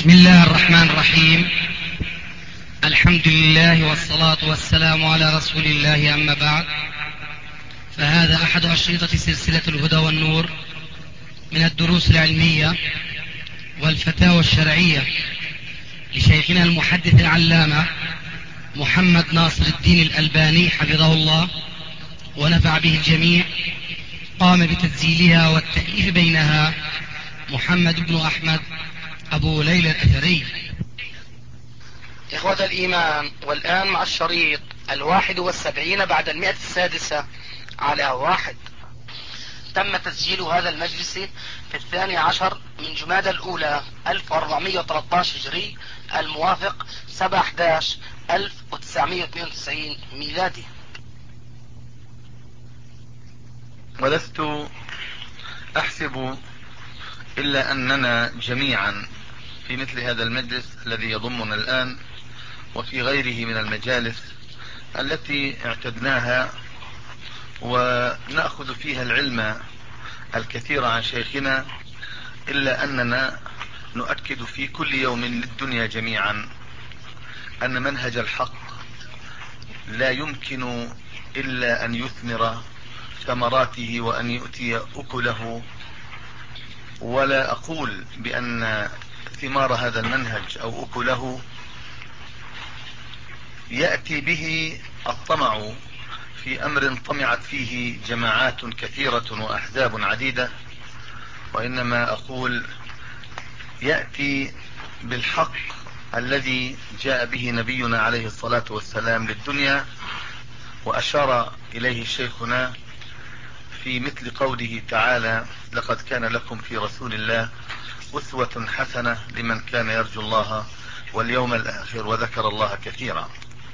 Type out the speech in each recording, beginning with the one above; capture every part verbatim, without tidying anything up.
بسم الله الرحمن الرحيم. الحمد لله والصلاة والسلام على رسول الله، أما بعد، فهذا أحد أشرطة سلسلة الهدى والنور من الدروس العلمية والفتاوى الشرعية لشيخنا المحدث العلامة محمد ناصر الدين الألباني حفظه الله ونفع به الجميع. قام بتسجيلها والتأليف بينها محمد بن أحمد أبو ليلى الأثري. إخوة الإيمان، والآن مع الشريط الواحد والسبعين بعد المئة السادسة على واحد. تم تسجيل هذا المجلس في الثاني عشر من جمادى الأولى ألف وأربعمئة وثلاثة عشر هجري، الموافق سبعة أحد عشر ألف وتسعمئة واثنين وتسعين ميلادي. ولست أحسب إلا أننا جميعا في مثل هذا المجلس الذي يضمنا الآن وفي غيره من المجالس التي اعتدناها ونأخذ فيها العلم الكثير عن شيخنا، إلا أننا نؤكد في كل يوم للدنيا جميعا أن منهج الحق لا يمكن إلا أن يثمر ثمراته وأن يؤتي أكله. ولا أقول بأن ثمار هذا المنهج أو أكله يأتي به الطمع في أمر طمعت فيه جماعات كثيرة وأحزاب عديدة، وإنما أقول يأتي بالحق الذي جاء به نبينا عليه الصلاة والسلام للدنيا، وأشار إليه شيخنا في مثل قوله تعالى: لقد كان لكم في رسول الله أسوة حسنة لمن كان يرجو الله واليوم الآخر وذكر الله كثيرا.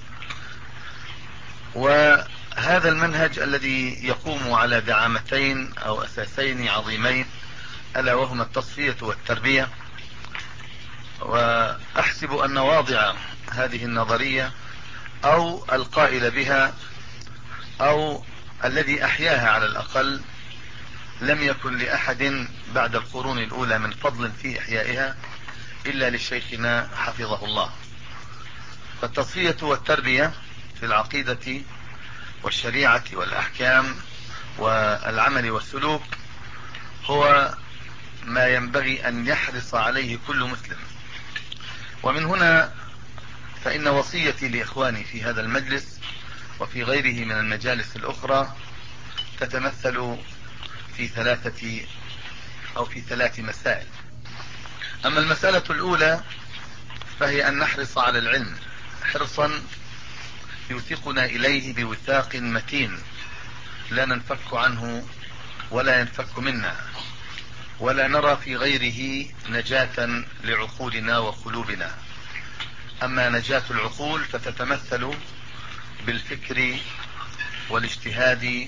وهذا المنهج الذي يقوم على دعامتين أو أساسين عظيمين، ألا وهما التصفية والتربية. وأحسب أن واضع هذه النظرية أو القائل بها أو الذي أحياها على الأقل لم يكن لأحد بعد القرون الأولى من فضل في إحيائها إلا لشيخنا حفظه الله. فالتصفية والتربية في العقيدة والشريعة والأحكام والعمل والسلوك هو ما ينبغي أن يحرص عليه كل مسلم. ومن هنا فإن وصيتي لإخواني في هذا المجلس وفي غيره من المجالس الأخرى تتمثل في ثلاثة أو في ثلاث مسائل. أما المسألة الأولى فهي أن نحرص على العلم حرصا يوثقنا إليه بوثاق متين لا ننفك عنه ولا ينفك منا، ولا نرى في غيره نجاة لعقولنا وقلوبنا. أما نجاة العقول فتتمثل بالفكر والاجتهاد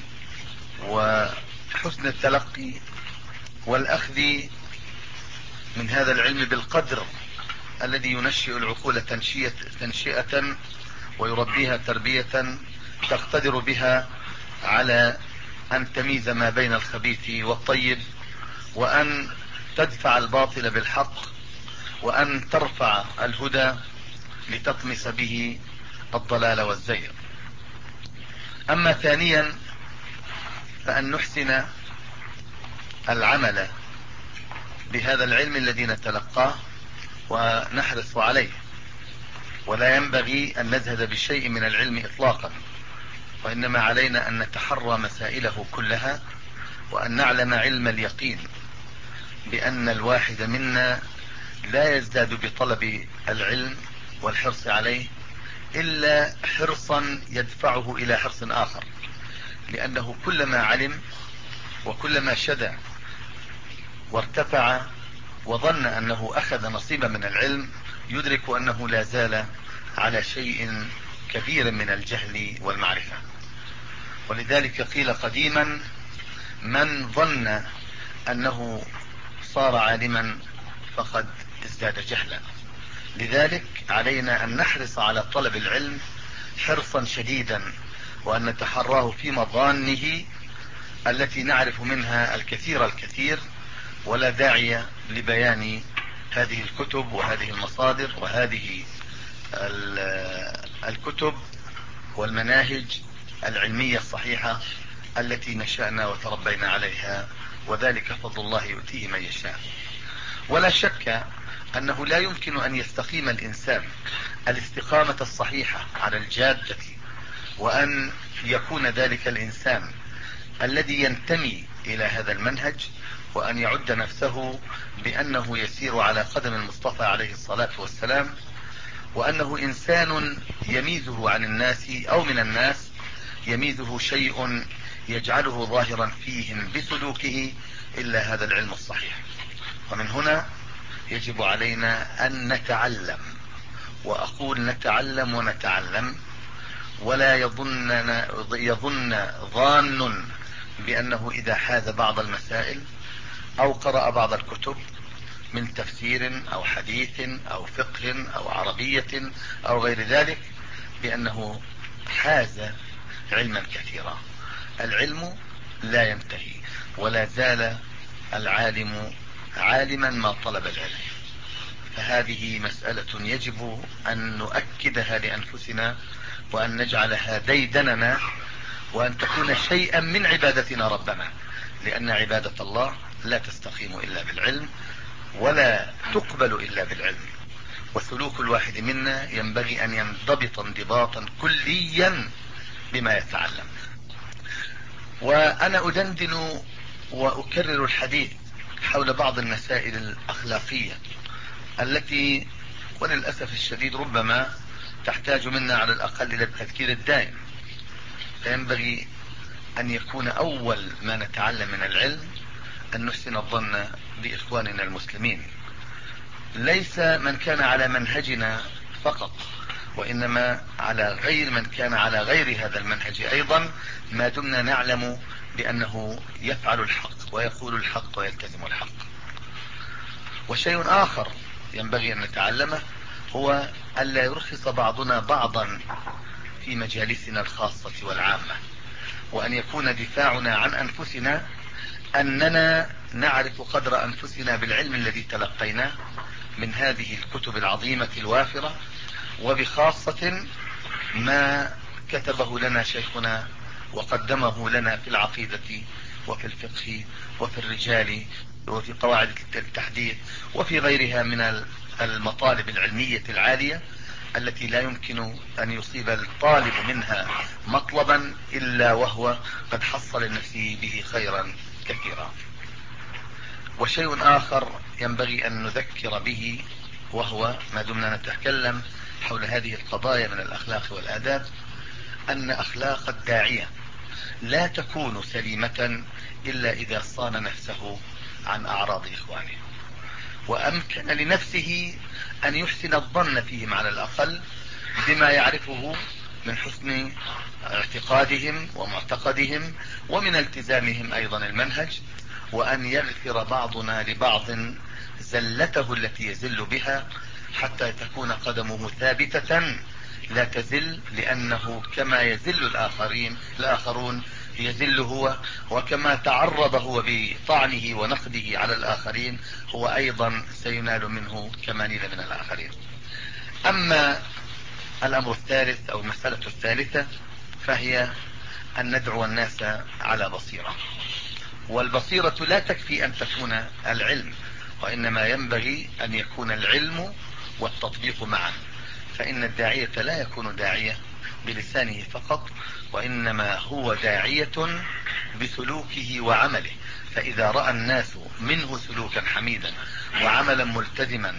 وحسن التلقي والأخذ من هذا العلم بالقدر الذي ينشئ العقول تنشئة, تنشئة ويربيها تربية تقتدر بها على أن تميز ما بين الخبيث والطيب، وأن تدفع الباطل بالحق، وأن ترفع الهدى لتطمس به الضلال والزيغ. أما ثانيا فأن نحسن العمل بهذا العلم الذي نتلقاه ونحرص عليه، ولا ينبغي أن نزهد بشيء من العلم إطلاقا، وإنما علينا أن نتحرى مسائله كلها، وأن نعلم علم اليقين بأن الواحد منا لا يزداد بطلب العلم والحرص عليه إلا حرصا يدفعه إلى حرص آخر، لأنه كلما علم وكلما شدع وارتفع وظن أنه أخذ نصيبا من العلم يدرك أنه لا زال على شيء كبير من الجهل والمعرفة. ولذلك قيل قديما: من ظن أنه صار عالما فقد ازداد جهلا. لذلك علينا أن نحرص على طلب العلم حرصا شديدا، وأن نتحراه في مظانه التي نعرف منها الكثير الكثير، ولا داعي لبيان هذه الكتب وهذه المصادر وهذه الكتب والمناهج العلمية الصحيحة التي نشأنا وتربينا عليها، وذلك فضل الله يؤتيه من يشاء. ولا شك أنه لا يمكن أن يستقيم الإنسان الاستقامة الصحيحة على الجادة، وأن يكون ذلك الإنسان الذي ينتمي إلى هذا المنهج وأن يعد نفسه بأنه يسير على قدم المصطفى عليه الصلاة والسلام، وأنه إنسان يميزه عن الناس أو من الناس يميزه شيء يجعله ظاهرا فيهم بسلوكه إلا هذا العلم الصحيح. ومن هنا يجب علينا أن نتعلم، وأقول نتعلم ونتعلم، ولا يظن يظن ظان بأنه إذا حاز بعض المسائل أو قرأ بعض الكتب من تفسير أو حديث أو فقه أو عربية أو غير ذلك بأنه حاز علما كثيرا. العلم لا ينتهي، ولا زال العالم عالما ما طلب العلم. فهذه مسألة يجب أن نؤكدها لأنفسنا، وأن نجعلها ديدننا، وأن تكون شيئا من عبادتنا ربنا، لأن عبادة الله لا تستقيم إلا بالعلم ولا تقبل إلا بالعلم. وسلوك الواحد منا ينبغي أن ينضبط انضباطا كليا بما يتعلم. وأنا أدندن وأكرر الحديث حول بعض المسائل الأخلاقية التي وللأسف الشديد ربما تحتاج منا على الأقل إلى التذكير الدائم. فينبغي أن يكون أول ما نتعلم من العلم أن نحسن الظن بإخواننا المسلمين، ليس من كان على منهجنا فقط، وإنما على غير من كان على غير هذا المنهج أيضا، ما دمنا نعلم بأنه يفعل الحق ويقول الحق ويلتزم الحق. وشيء آخر ينبغي أن نتعلمه هو ألا يرخص بعضنا بعضا في مجالسنا الخاصة والعامة، وأن يكون دفاعنا عن أنفسنا أننا نعرف قدر أنفسنا بالعلم الذي تلقيناه من هذه الكتب العظيمة الوافرة، وبخاصة ما كتبه لنا شيخنا وقدمه لنا في العقيدة وفي الفقه وفي الرجال وفي قواعد التحديث وفي غيرها من المطالب العلمية العالية التي لا يمكن أن يصيب الطالب منها مطلبا إلا وهو قد حصل لنفسه به خيرا كثيرا. وشيء آخر ينبغي أن نذكر به، وهو ما دمنا نتكلم حول هذه القضايا من الأخلاق والآداب، أن أخلاق الداعية لا تكون سليمة إلا إذا صان نفسه عن أعراض إخوانه، وأمكن لنفسه أن يحسن الظن فيهم على الأقل بما يعرفه من حسن اعتقادهم ومعتقدهم ومن التزامهم أيضا المنهج، وأن يغفر بعضنا لبعض زلته التي يزل بها حتى تكون قدمه ثابتة لا تزل، لأنه كما يزل الآخرين الآخرون يزل هو، وكما تعرض هو بطعنه ونقده على الآخرين هو أيضا سينال منه كما نيل من الآخرين. أما الأمر الثالث أو المسألة الثالثة فهي أن ندعو الناس على بصيرة، والبصيرة لا تكفي أن تكون العلم، وإنما ينبغي أن يكون العلم والتطبيق معا، فإن الداعية لا يكون داعية بلسانه فقط، وإنما هو داعية بسلوكه وعمله. فإذا رأى الناس منه سلوكا حميدا وعملا ملتزما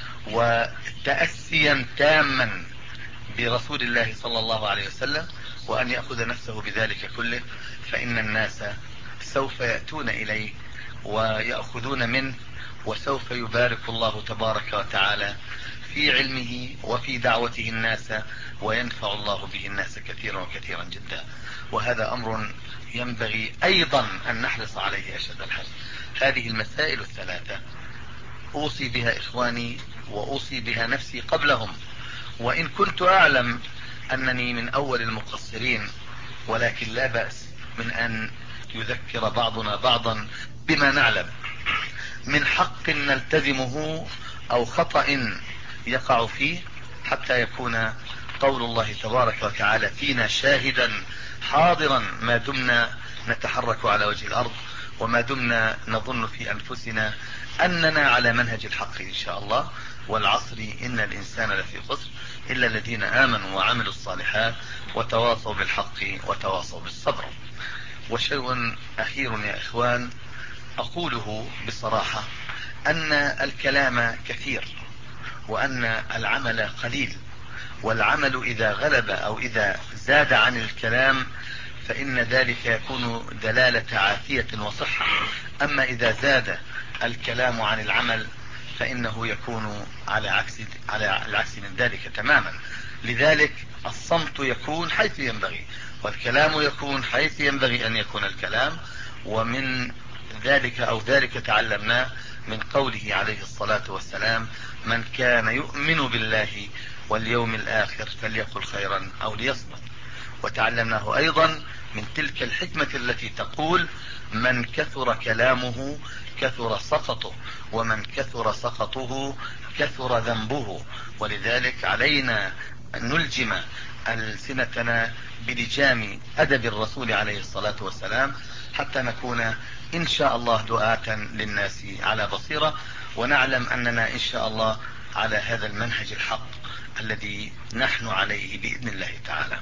وتأسيا تاما برسول الله صلى الله عليه وسلم، وأن يأخذ نفسه بذلك كله، فإن الناس سوف يأتون إليه ويأخذون منه، وسوف يبارك الله تبارك وتعالى في علمه وفي دعوته الناس، وينفع الله به الناس كثيرا وكثيرا جدا. وهذا أمر ينبغي أيضا أن نحرص عليه أشد الحرص. هذه المسائل الثلاثة أوصي بها إخواني وأوصي بها نفسي قبلهم، وإن كنت أعلم أنني من أول المقصرين، ولكن لا بأس من أن يذكر بعضنا بعضا بما نعلم من حق نلتزمه او خطأ يقع فيه، حتى يكون قول الله تبارك وتعالى فينا شاهدا حاضرا ما دمنا نتحرك على وجه الارض، وما دمنا نظن في انفسنا اننا على منهج الحق ان شاء الله. والعصر ان الانسان لفي خسر الا الذين امنوا وعملوا الصالحات وتواصوا بالحق وتواصوا بالصبر. وشيء اخير يا اخوان اقوله بصراحة، ان الكلام كثير وان العمل قليل، والعمل اذا غلب او اذا زاد عن الكلام فان ذلك يكون دلالة عافية وصحة. اما اذا زاد الكلام عن العمل فانه يكون على عكس على العكس من ذلك تماما. لذلك الصمت يكون حيث ينبغي، والكلام يكون حيث ينبغي ان يكون الكلام. ومن ذلك او ذلك تعلمناه من قوله عليه الصلاة والسلام: من كان يؤمن بالله واليوم الاخر فليقل خيرا او ليصمت. وتعلمناه ايضا من تلك الحكمة التي تقول: من كثر كلامه كثر سخطه، ومن كثر سخطه كثر ذنبه. ولذلك علينا ان نلجم ألسنتنا بلجام ادب الرسول عليه الصلاة والسلام، حتى نكون ان شاء الله دعاة للناس على بصيرة، ونعلم اننا ان شاء الله على هذا المنهج الحق الذي نحن عليه باذن الله تعالى.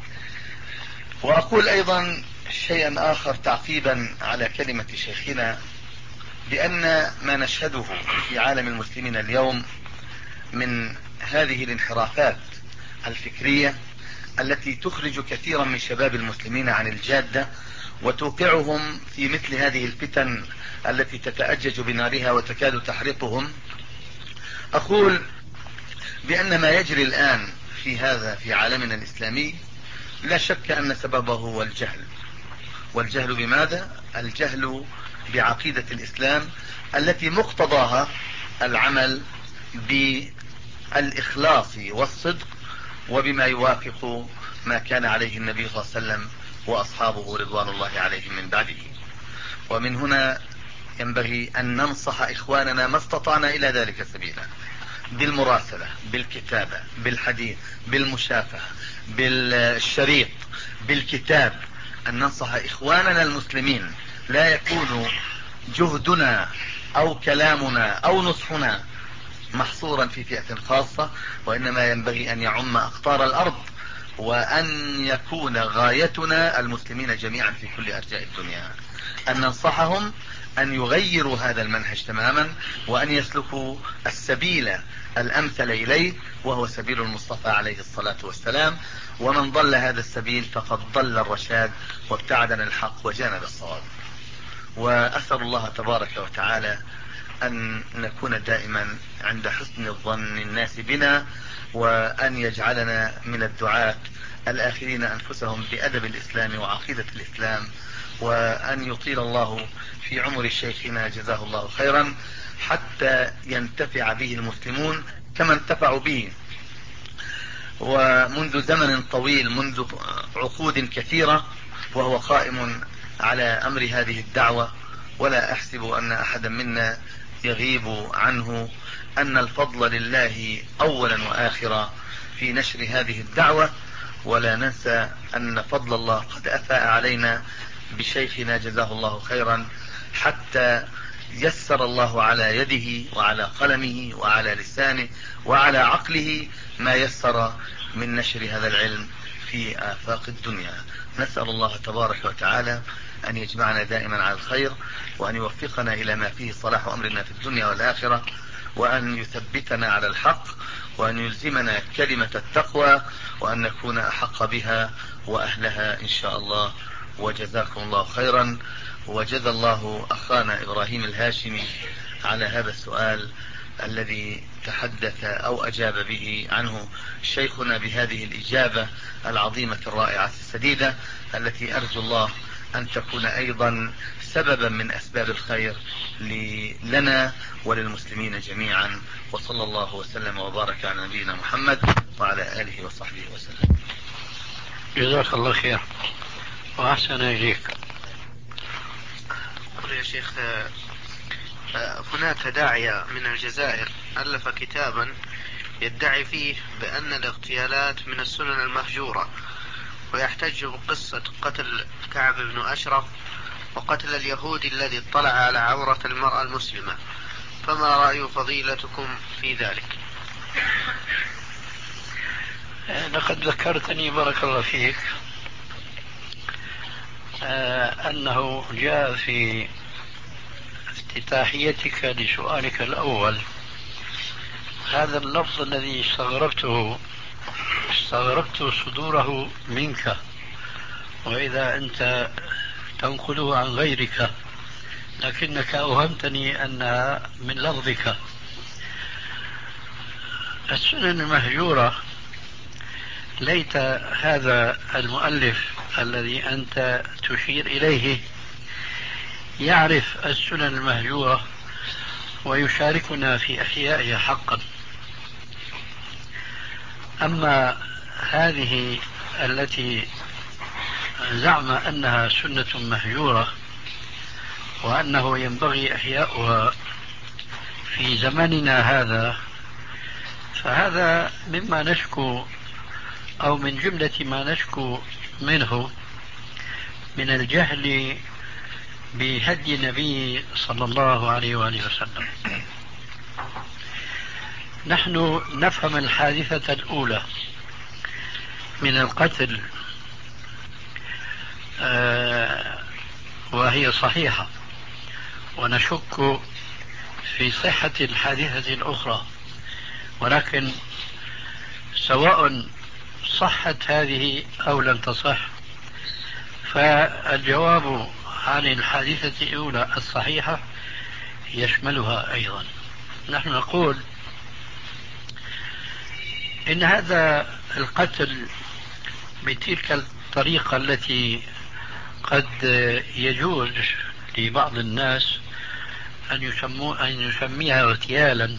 واقول ايضا شيئا اخر تعقيبا على كلمة شيخنا، بان ما نشهده في عالم المسلمين اليوم من هذه الانحرافات الفكرية التي تخرج كثيرا من شباب المسلمين عن الجادة وتوقعهم في مثل هذه الفتن التي تتأجج بنارها وتكاد تحرقهم، اقول بان ما يجري الان في هذا في عالمنا الاسلامي لا شك ان سببه هو الجهل. والجهل بماذا؟ الجهل بعقيدة الاسلام التي مقتضاها العمل بالاخلاص والصدق وبما يوافق ما كان عليه النبي صلى الله عليه وسلم واصحابه رضوان الله عليهم من بعده. ومن هنا ينبغي ان ننصح اخواننا ما استطعنا الى ذلك سبيلا، بالمراسلة، بالكتابة، بالحديث، بالمشافهة، بالشريط، بالكتاب، ان ننصح اخواننا المسلمين. لا يكون جهدنا او كلامنا او نصحنا محصورا في فئة خاصة، وانما ينبغي ان يعم اقطار الارض، وان يكون غايتنا المسلمين جميعا في كل ارجاء الدنيا، ان ننصحهم ان يغيروا هذا المنهج تماما، وان يسلكوا السبيل الامثل اليه، وهو سبيل المصطفى عليه الصلاة والسلام. ومن ضل هذا السبيل فقد ضل الرشاد وابتعد عن الحق وجانب الصواب. واسأل الله تبارك وتعالى ان نكون دائما عند حسن الظن الناس بنا، وان يجعلنا من الدعاة الاخرين انفسهم بادب الاسلام وعقيدة الاسلام، وان يطيل الله في عمر شيخنا جزاه الله خيرا حتى ينتفع به المسلمون كما انتفعوا به. ومنذ زمن طويل، منذ عقود كثيرة وهو قائم على امر هذه الدعوة، ولا احسب ان احدا منا يغيب عنه ان الفضل لله اولا واخرا في نشر هذه الدعوة. ولا ننسى ان فضل الله قد افاء علينا بشيخنا جزاه الله خيرا، حتى يسر الله على يده وعلى قلمه وعلى لسانه وعلى عقله ما يسر من نشر هذا العلم في آفاق الدنيا. نسأل الله تبارك وتعالى أن يجمعنا دائما على الخير، وأن يوفقنا إلى ما فيه صلاح أمرنا في الدنيا والآخرة، وأن يثبتنا على الحق، وأن يلزمنا كلمة التقوى، وأن نكون أحق بها وأهلها إن شاء الله. وجزاكم الله خيرا، وجزى الله أخانا إبراهيم الهاشمي على هذا السؤال الذي تحدث أو أجاب به عنه شيخنا بهذه الإجابة العظيمة الرائعة السديدة، التي أرجو الله أن تكون أيضا سببا من أسباب الخير لنا وللمسلمين جميعا. وصلى الله وسلم وبارك على نبينا محمد وعلى آله وصحبه وسلم. جزاك الله خير وأحسن إليك. أقول يا شيخ، هناك داعية من الجزائر ألف كتابا يدعي فيه بأن الاغتيالات من السنن المهجورة، ويحتج بقصة قتل كعب بن أشرف وقتل اليهودي الذي اطلع على عورة المرأة المسلمة، فما رأي فضيلتكم في ذلك؟ لقد ذكرتني بارك الله فيك أنه جاء في افتتاحيتك لسؤالك الأول هذا اللفظ الذي استغربته استغربت صدوره منك، وإذا أنت تنقله عن غيرك، لكنك أوهمتني أنها من لفظك. السنن المهجورة، ليت هذا المؤلف الذي أنت تشير إليه يعرف السنن المهجورة ويشاركنا في إحيائها حقا. أما هذه التي زعم أنها سنة مهجورة وأنه ينبغي إحياؤها في زمننا هذا، فهذا مما نشكو أو من جملة ما نشكو منه من الجهل بهدي النبي صلى الله عليه وآله وسلم. نحن نفهم الحادثة الأولى من القتل آه وهي صحيحة، ونشك في صحة الحادثة الأخرى، ولكن سواء صحت هذه أو لم تصح، فالجواب عن الحادثة الأولى الصحيحة يشملها أيضا. نحن نقول إن هذا القتل بتلك الطريقة التي قد يجوز لبعض الناس أن يسموه أن يسميها اغتيالا،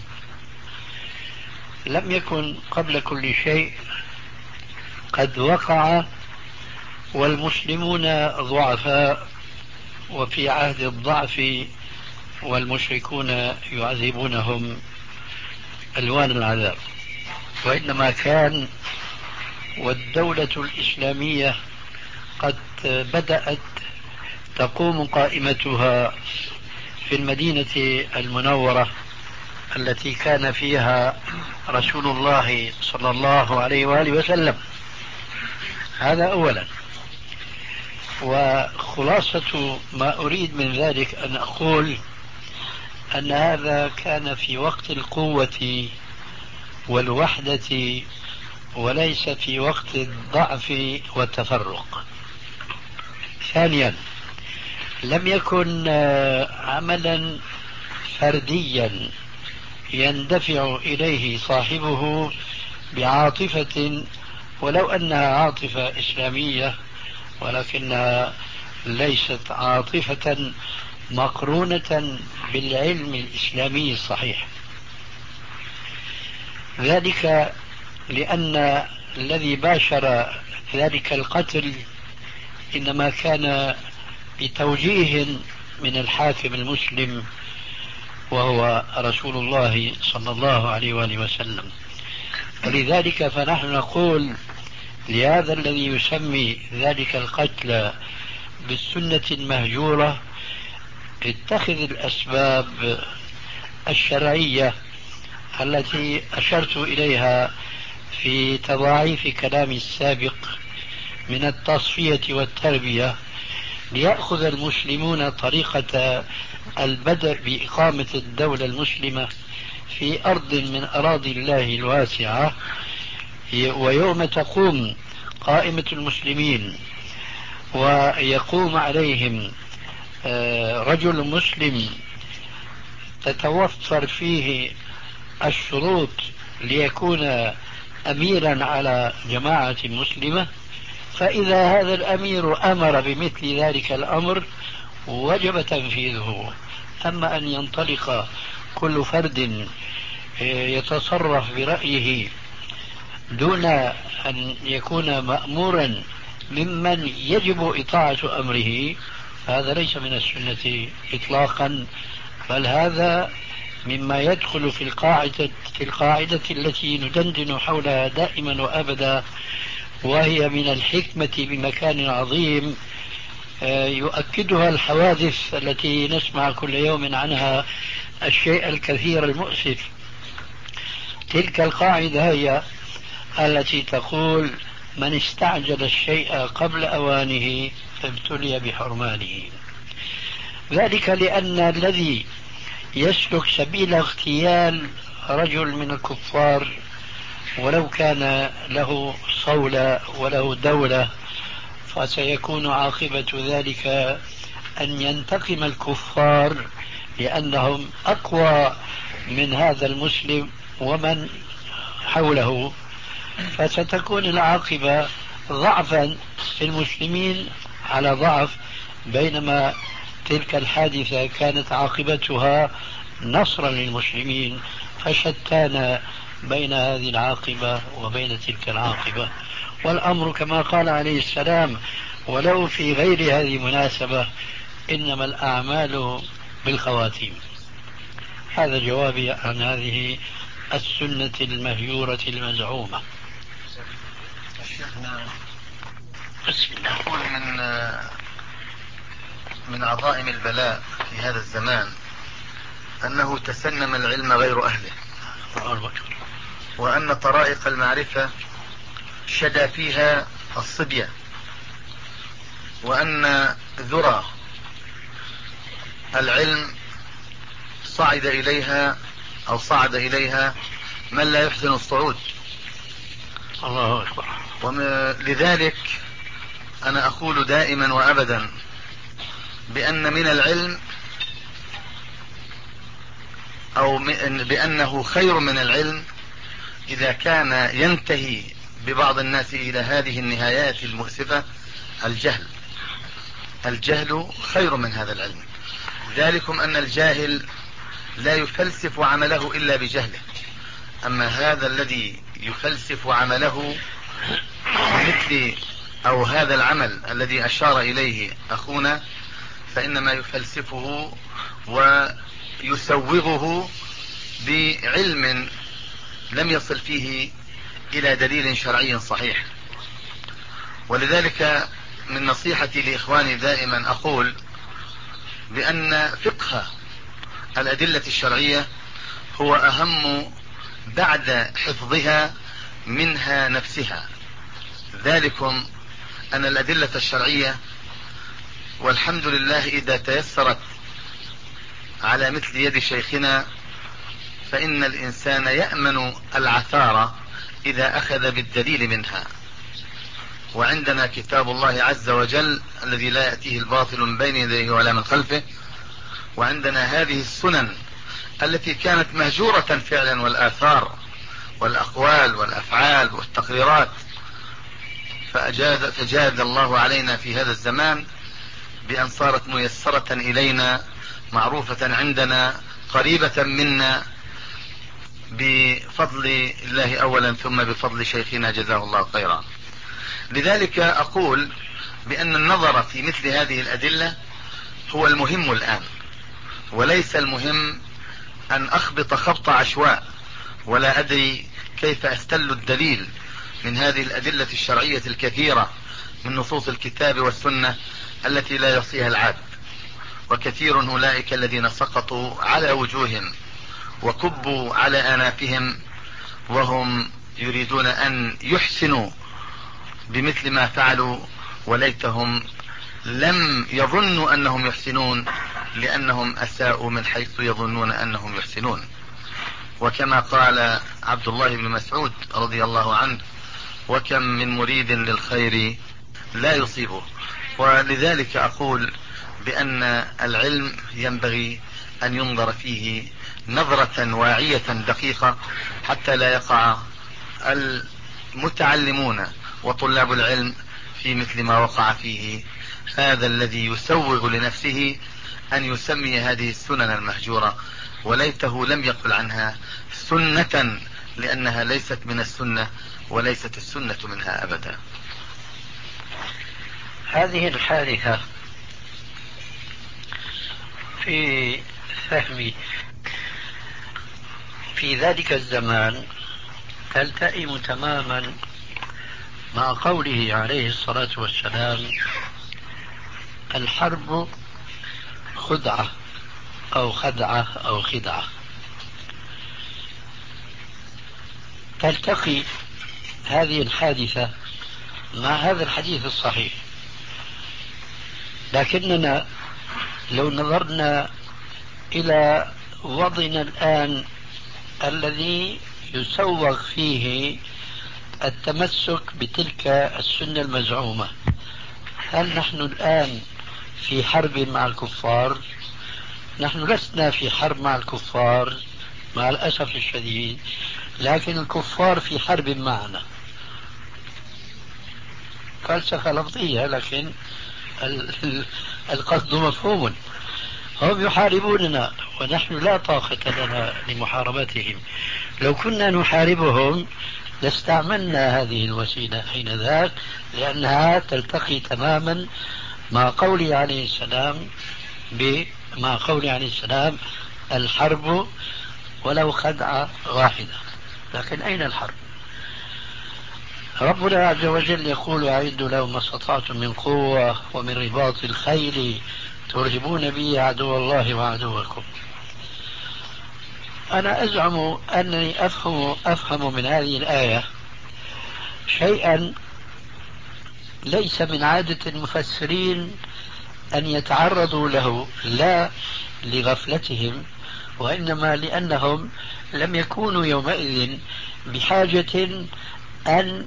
لم يكن قبل كل شيء قد وقع والمسلمون ضعفاء وفي عهد الضعف، والمشركون يعذبونهم ألوان العذاب، وإنما كان والدولة الإسلامية قد بدأت تقوم قائمتها في المدينة المنورة التي كان فيها رسول الله صلى الله عليه وآله وسلم. هذا أولا. وخلاصة ما أريد من ذلك أن أقول أن هذا كان في وقت القوة والوحدة وليس في وقت الضعف والتفرق. ثانيا، لم يكن عملا فرديا يندفع إليه صاحبه بعاطفة ولو أنها عاطفة إسلامية، ولكنها ليست عاطفة مقرونة بالعلم الإسلامي الصحيح. ذلك لأن الذي باشر ذلك القتل إنما كان بتوجيه من الحاكم المسلم وهو رسول الله صلى الله عليه وآله وسلم. ولذلك فنحن نقول لهذا الذي يسمي ذلك القتل بالسنة المهجورة اتخذ الأسباب الشرعية التي أشرت إليها في تضاعيف كلامي السابق من التصفية والتربية، ليأخذ المسلمون طريقة البدء بإقامة الدولة المسلمة في أرض من أراضي الله الواسعة. ويوم تقوم قائمة المسلمين ويقوم عليهم رجل مسلم تتوفر فيه الشروط ليكون أميرا على جماعة مسلمة، فإذا هذا الأمير أمر بمثل ذلك الأمر وجب تنفيذه. أما أن ينطلق كل فرد يتصرف برأيه دون أن يكون مأمورا ممن يجب إطاعة أمره، هذا ليس من السنة إطلاقا بل هذا مما يدخل في القاعدة, في القاعدة التي ندندن حولها دائما وأبدا، وهي من الحكمة بمكان عظيم يؤكدها الحوادث التي نسمع كل يوم عنها الشيء الكثير المؤسف. تلك القاعدة هي التي تقول: من استعجل الشيء قبل أوانه فابتلي بحرمانه. ذلك لأن الذي يسلك سبيل اغتيال رجل من الكفار ولو كان له صولة وله دولة، فسيكون عاقبة ذلك أن ينتقم الكفار لأنهم أقوى من هذا المسلم ومن حوله، فستكون العاقبة ضعفا في المسلمين على ضعف، بينما تلك الحادثة كانت عاقبتها نصرا للمسلمين. فشتان بين هذه العاقبة وبين تلك العاقبة، والأمر كما قال عليه السلام: ولو في غير هذه المناسبة إنما الأعمال بالخواتيم. هذا جوابي عن هذه السنة المهجورة المزعومة. شيخنا بسم الله. يقول من من عظائم البلاء في هذا الزمان أنه تسنم العلم غير أهله، وأن طرائق المعرفة شدى فيها الصبية، وأن ذرى العلم صعد إليها أو صعد إليها من لا يحسن الصعود. الله أكبر. ولذلك أنا أقول دائما وأبدا بأن من العلم أو بأنه خير من العلم إذا كان ينتهي ببعض الناس إلى هذه النهايات المؤسفة: الجهل. الجهل خير من هذا العلم، ذلكم أن الجاهل لا يفلسف عمله إلا بجهله، أما هذا الذي يفلسف عمله مثل أو هذا العمل الذي أشار إليه أخونا فإنما يفلسفه ويسوغه بعلم لم يصل فيه إلى دليل شرعي صحيح. ولذلك من نصيحتي لإخواني دائما أقول بأن فقه الأدلة الشرعية هو أهم بعد حفظها منها نفسها. ذلكم أن الأدلة الشرعية والحمد لله إذا تيسرت على مثل يد شيخنا فإن الإنسان يأمن العثار إذا أخذ بالدليل منها. وعندنا كتاب الله عز وجل الذي لا يأتيه الباطل من بين يديه ولا من خلفه، وعندنا هذه السنن التي كانت مهجورة فعلا، والآثار والأقوال والأفعال والتقريرات، فأجاد, فجاد الله علينا في هذا الزمان بأن صارت ميسرة إلينا، معروفة عندنا، قريبة منا، بفضل الله أولا ثم بفضل شيخنا جزاه الله خيرا. لذلك أقول بأن النظر في مثل هذه الأدلة هو المهم الآن، وليس المهم أن أخبط خبط عشواء ولا أدري كيف أستل الدليل من هذه الأدلة الشرعية الكثيرة من نصوص الكتاب والسنة التي لا يحصيها العاد. وكثير أولئك الذين سقطوا على وجوههم وكبوا على آنافهم وهم يريدون أن يحسنوا بمثل ما فعلوا، وليتهم لم يظنوا أنهم يحسنون لأنهم أساءوا من حيث يظنون أنهم يحسنون. وكما قال عبد الله بن مسعود رضي الله عنه: وكم من مريد للخير لا يصيبه. ولذلك أقول بأن العلم ينبغي أن ينظر فيه نظرة واعية دقيقة حتى لا يقع المتعلمون وطلاب العلم في مثل ما وقع فيه هذا الذي يسوغ لنفسه أن يسمي هذه السنن المهجورة، وليته لم يقل عنها سنة لأنها ليست من السنة وليست السنة منها أبدا. هذه الحادثة في فهمي في ذلك الزمان تلتئم تماما مع قوله عليه الصلاة والسلام: الحرب خدعة أو خدعة أو خدعة. تلتقي هذه الحادثة مع هذا الحديث الصحيح، لكننا لو نظرنا إلى وضعنا الآن الذي يسوغ فيه التمسك بتلك السنة المزعومة، هل نحن الآن في حرب مع الكفار؟ نحن لسنا في حرب مع الكفار مع الأسف الشديد، لكن الكفار في حرب معنا. فلسفة لفظية لكن القصد مفهوم. هم يحاربوننا ونحن لا طاقة لنا لمحاربتهم. لو كنا نحاربهم لاستعملنا هذه الوسيلة حينذاك، لأنها تلتقي تماما مع قوله عليه السلام مع قوله عليه السلام: الحرب ولو خدعة واحدة. لكن أين الحرب؟ ربنا عز وجل يقول: أعدوا لهم ما استطعتم من قوة ومن رباط الخيل ترهبون به عدو الله وعدوكم. أنا أزعم أنني أفهم, أفهم من هذه الآية شيئا ليس من عادة المفسرين أن يتعرضوا له، لا لغفلتهم وإنما لأنهم لم يكونوا يومئذ بحاجة أن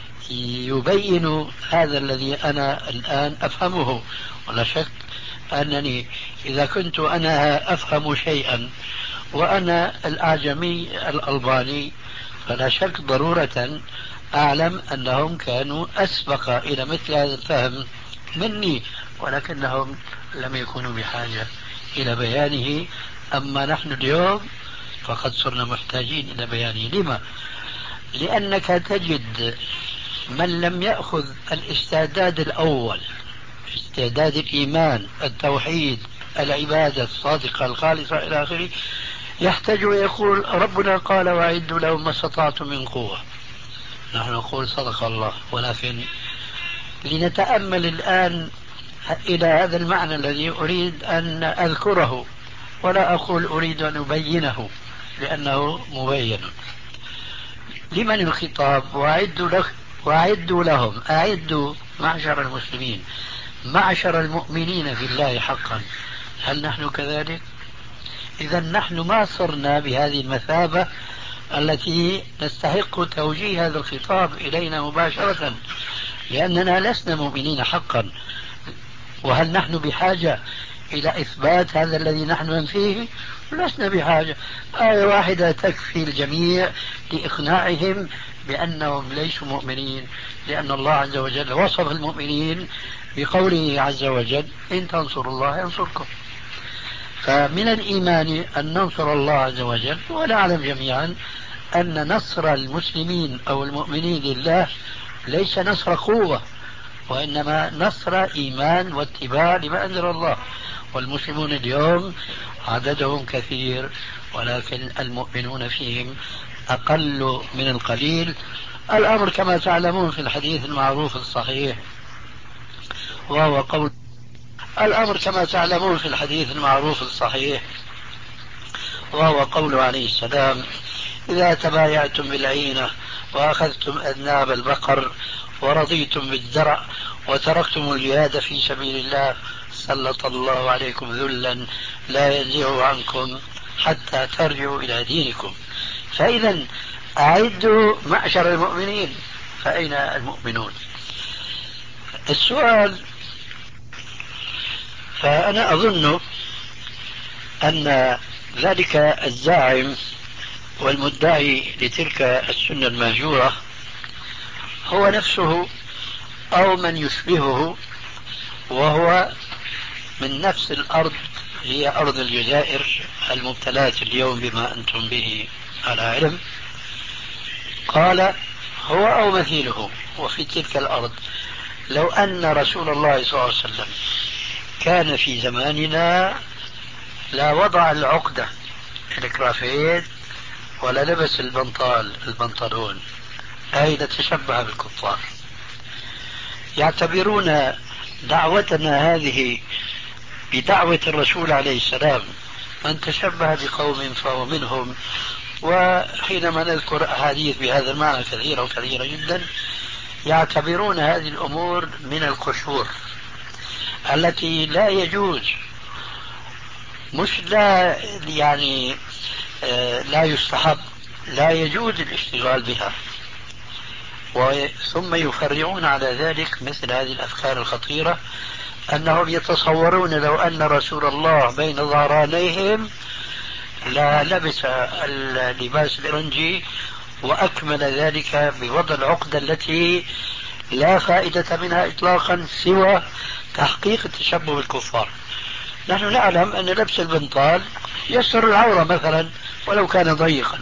يبينوا هذا الذي أنا الآن أفهمه. ولا شك أنني إذا كنت أنا أفهم شيئا وأنا الأعجمي الألباني فلا شك ضرورة أعلم أنهم كانوا أسبق إلى مثل هذا الفهم مني، ولكنهم لم يكونوا بحاجة إلى بيانه. أما نحن اليوم فقد صرنا محتاجين إلى بيانه. لما؟ لأنك تجد من لم يأخذ الاستعداد الأول، استعداد الإيمان، التوحيد، العبادة الصادقة الخالصة إلى آخره، يحتاج ويقول: ربنا قال وأعدوا لهم ما استطعتم من قوة. نحن نقول صدق الله، ولكن لنتأمل الآن إلى هذا المعنى الذي أريد أن أذكره، ولا أقول أريد أن أبينه لأنه مبين. لمن الخطاب؟ وأعدوا له وأعدوا لهم. أعدوا معشر المسلمين، معشر المؤمنين في الله حقا. هل نحن كذلك؟ إذا نحن ما صرنا بهذه المثابة التي نستحق توجيه هذا الخطاب إلينا مباشرة، لأننا لسنا مؤمنين حقا. وهل نحن بحاجة إلى إثبات هذا الذي نحن ننفيه؟ لسنا بحاجة. آية واحدة تكفي الجميع لإقناعهم بأنهم ليسوا مؤمنين، لأن الله عز وجل وصف المؤمنين بقوله عز وجل: إن تنصروا الله ينصركم. فمن الإيمان أن ننصر الله عز وجل، ونعلم جميعا أن نصر المسلمين أو المؤمنين لله ليس نصر قوة، وإنما نصر إيمان واتباع لما أنزل الله. والمسلمون اليوم عددهم كثير، ولكن المؤمنون فيهم أقل من القليل. الأمر كما تعلمون في الحديث المعروف الصحيح، وهو قول الأمر كما تعلمون في الحديث المعروف الصحيح وهو قوله عليه السلام: إذا تبايعتم بالعينة وأخذتم أذناب البقر ورضيتم بالزرع وتركتم الجهاد في سبيل الله سلط الله عليكم ذلا لا ينزعه عنكم حتى ترجعوا إلى دينكم. فإذا أعدوا معشر المؤمنين، فأين المؤمنون؟ السؤال، فأنا أظن أن ذلك الزاعم والمدعي لتلك السنة المهجورة هو نفسه أو من يشبهه، وهو من نفس الأرض، هي أرض الجزائر المبتلاة اليوم بما أنتم به على علم. قال هو أو مثيله وفي تلك الأرض: لو أن رسول الله صلى الله عليه وسلم كان في زماننا لا وضع العقدة الكرافيت ولا لبس البنطال البنطلون أين تشبه بالكفار. يعتبرون دعوتنا هذه بدعوة الرسول عليه السلام، من تشبه بقوم فهو منهم. وحينما نذكر أحاديث بهذا المعنى كثيرة وكثيرة جدا، يعتبرون هذه الأمور من القشور التي لا يجوز، مش لا يعني آه لا يستحب، لا يجوز الاشتغال بها. ثم يفرعون على ذلك مثل هذه الأفكار الخطيرة، أنهم يتصورون لو أن رسول الله بين ظهرانيهم لا لبس اللباس الإرنجي وأكمل ذلك بوضع العقدة التي لا فائدة منها إطلاقا سوى تحقيق التشبه بالكفار. نحن نعلم أن لبس البنطال يستر العورة مثلا ولو كان ضيقا،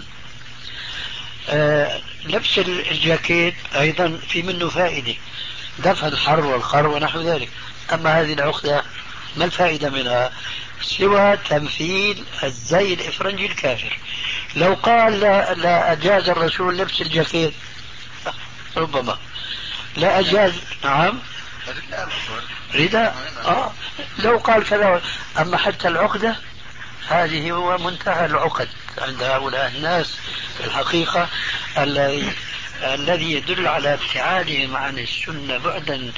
آه لبس الجاكيت أيضا في منه فائدة، دفع الحر والقر ونحو ذلك. أما هذه العقدة ما الفائدة منها سوى تمثيل الزي الإفرنجي الكافر. لو قال لا, لا أجاز الرسول لبس الجاكيت ربما لا أجاز. نعم رداء آه. لو قال كذا. أما حتى العقدة هذه هو منتهى العقد عند هؤلاء الناس في الحقيقة، الذي الذي يدل على ابتعادهم عن السنة بعدا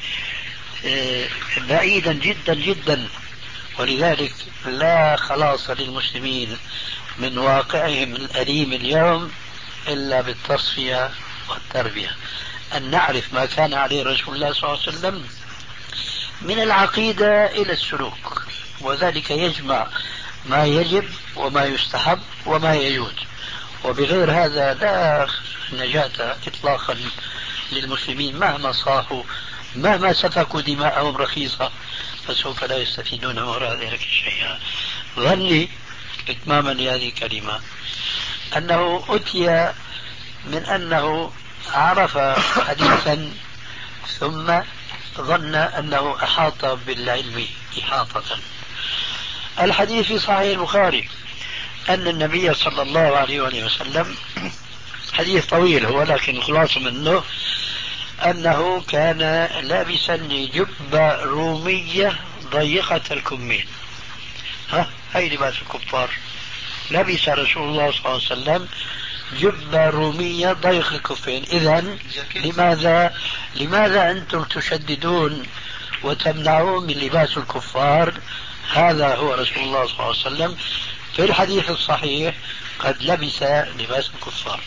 بعيدا جدا جدا. ولذلك لا خلاص للمسلمين من واقعهم الأليم اليوم إلا بالتصفية والتربية، أن نعرف ما كان عليه رسول الله صلى الله عليه وسلم من العقيدة إلى السلوك، وذلك يجمع ما يجب وما يستحب وما يجوز. وبغير هذا لا نجاة إطلاقا للمسلمين، مهما صاحوا مهما سفكوا دماءهم رخيصة فسوف لا يستفيدون وراء ذلك شيئا. ظني إتماما لهذه الكلمة أنه أتي من أنه عرف حديثا ثم ظن أنه أحاط بالعلم إحاطة. الحديث في صحيح البخاري أن النبي صلى الله عليه وآله وسلم، حديث طويل هو لكن الخلاصة منه أنه كان لابسا جبة رومية ضيقة الكمين. ها هاي لباس الكفار. لبس رسول الله صلى الله عليه وسلم جبة رومية ضيق الكفين. إذن لماذا لماذا أنتم تشددون وتمنعون من لباس الكفار؟ هذا هو رسول الله صلى الله عليه وسلم في الحديث الصحيح قد لبس لباس الكفار.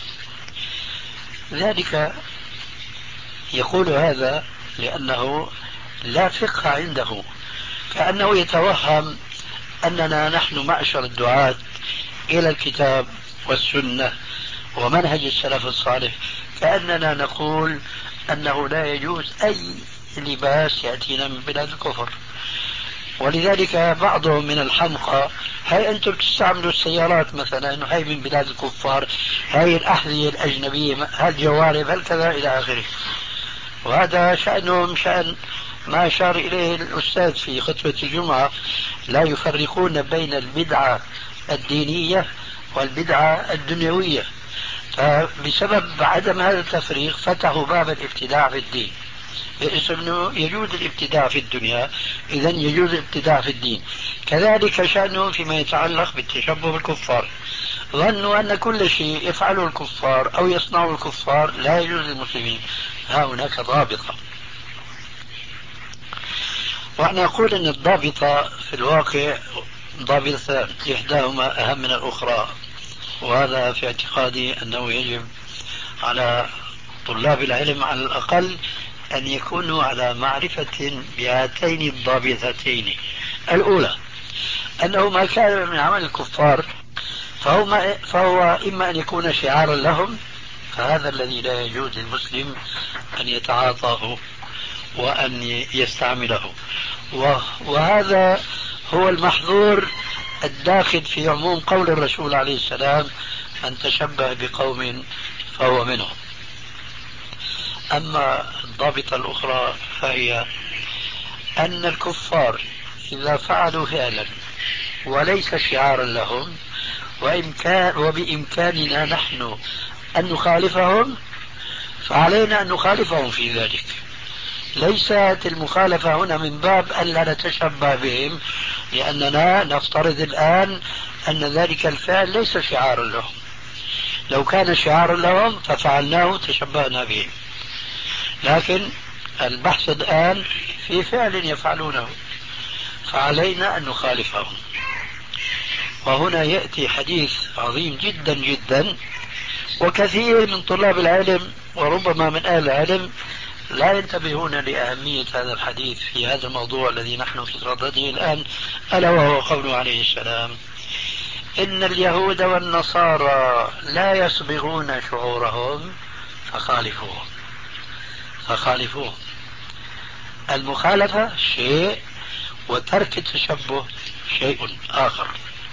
ذلك يقول هذا لأنه لا فقه عنده، كأنه يتوهم أننا نحن معشر الدعاة إلى الكتاب والسنة ومنهج السلف الصالح كأننا نقول أنه لا يجوز أي لباس يأتينا من بلاد الكفر. ولذلك بعضهم من الحمقى، هاي أنتم تستعملوا السيارات مثلا، هاي من بلاد الكفار، هاي الأحذية الأجنبية، هاي الجوارب، هل كذا إلى آخره. وهذا شأنهم شأن ما أشار إليه الأستاذ في خطبة الجمعة، لا يفرقون بين البدعة الدينية والبدعة الدنيوية. فبسبب عدم هذا التفريق فتحوا باب الابتداع في الدين، انه يجوز الابتداع في الدنيا اذا يجوز الابتداع في الدين. كذلك شأنهم فيما يتعلق بالتشبه بالكفار، ظنوا ان كل شيء يفعله الكفار او يصنعه الكفار لا يجوز للمسلمين. ها هناك ضابطة، وانا اقول ان الضابطة في الواقع ضابطتان، احداهما اهم من الاخرى، وهذا في اعتقادي انه يجب على طلاب العلم على الاقل أن يكونوا على معرفة بهاتين الضابطتين. الأولى أنه ما كان من عمل الكفار فهو, ما فهو إما أن يكون شعارا لهم، فهذا الذي لا يجوز للمسلم أن يتعاطاه وأن يستعمله، وهذا هو المحظور الداخل في عموم قول الرسول عليه السلام من تشبه بقوم فهو منهم. أما الضابطة الأخرى فهي أن الكفار إذا فعلوا فعلا وليس شعارا لهم، وإمكان وبإمكاننا نحن أن نخالفهم، فعلينا أن نخالفهم في ذلك. ليست المخالفة هنا من باب أن لا نتشبه بهم، لأننا نفترض الآن أن ذلك الفعل ليس شعارا لهم. لو كان شعارا لهم ففعلناه تشبهنا بهم، لكن البحث الآن في فعل يفعلونه، فعلينا أن نخالفهم. وهنا يأتي حديث عظيم جدا جدا، وكثير من طلاب العلم وربما من أهل العلم لا ينتبهون لأهمية هذا الحديث في هذا الموضوع الذي نحن في صدده الآن، ألا وهو قوله عليه السلام: إن اليهود والنصارى لا يصبغون شعورهم فخالفوهم. فخالفوهم. المخالفة شيء، وترك التشبه شيء آخر.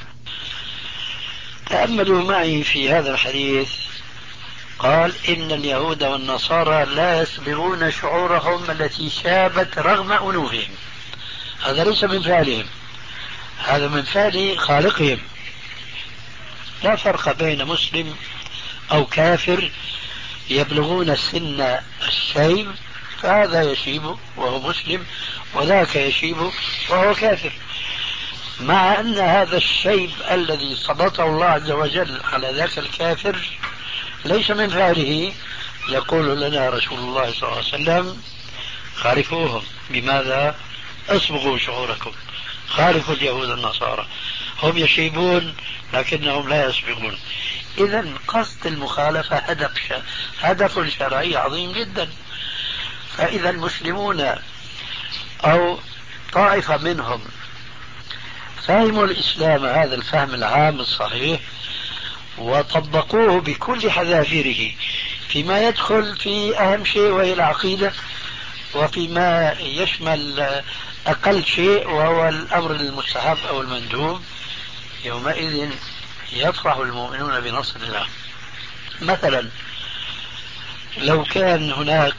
تأملوا معي في هذا الحديث. قال: إن اليهود والنصارى لا يصبغون شعورهم التي شابت رغم أنوفهم. هذا ليس من فعلهم، هذا من فعل خالقهم. لا فرق بين مسلم أو كافر يبلغون سن الشيب، فهذا يشيب وهو مسلم، وذاك يشيب وهو كافر، مع أن هذا الشيب الذي سلطه الله عز وجل على ذاك الكافر ليس من فعله. يقول لنا رسول الله صلى الله عليه وسلم: خالفوهم. بماذا؟ اصبغوا شعوركم، خالفوا اليهود النصارى، هم يشيبون لكنهم لا يصبغون. إذا قصد المخالفة هدف هدف شرعي عظيم جدا. فإذا المسلمون أو طائفة منهم فهموا الإسلام هذا الفهم العام الصحيح وطبقوه بكل حذافيره فيما يدخل في أهم شيء وهي العقيدة، وفيما يشمل أقل شيء وهو الأمر المستحب أو المندوب، يومئذ يفرح المؤمنون بنصر الله. مثلا لو كان هناك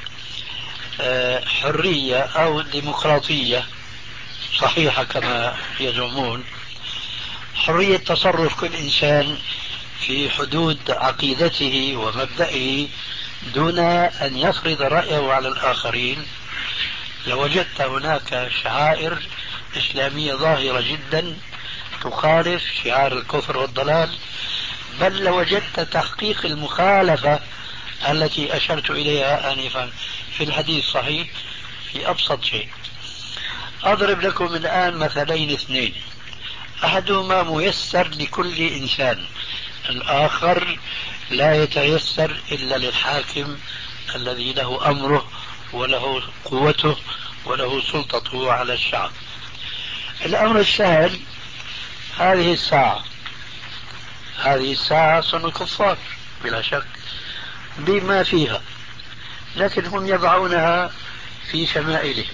حرية أو ديمقراطية صحيحة كما يزعمون، حرية تصرف كل إنسان في حدود عقيدته ومبدئه دون أن يفرض رأيه على الآخرين، لوجدت هناك شعائر إسلامية ظاهرة جدا تخالف شعار الكفر والضلال، بل لوجدت تحقيق المخالفة التي أشرت إليها آنفا في الحديث الصحيح في أبسط شيء. أضرب لكم الآن مثلين اثنين، أحدهما ميسر لكل إنسان، الآخر لا يتيسر إلا للحاكم الذي له أمره وله قوته وله سلطته على الشعب. الأمر السهل: هذه الساعة هذه الساعة صنع الكفار بلا شك بما فيها، لكن هم يضعونها في شمائلهم،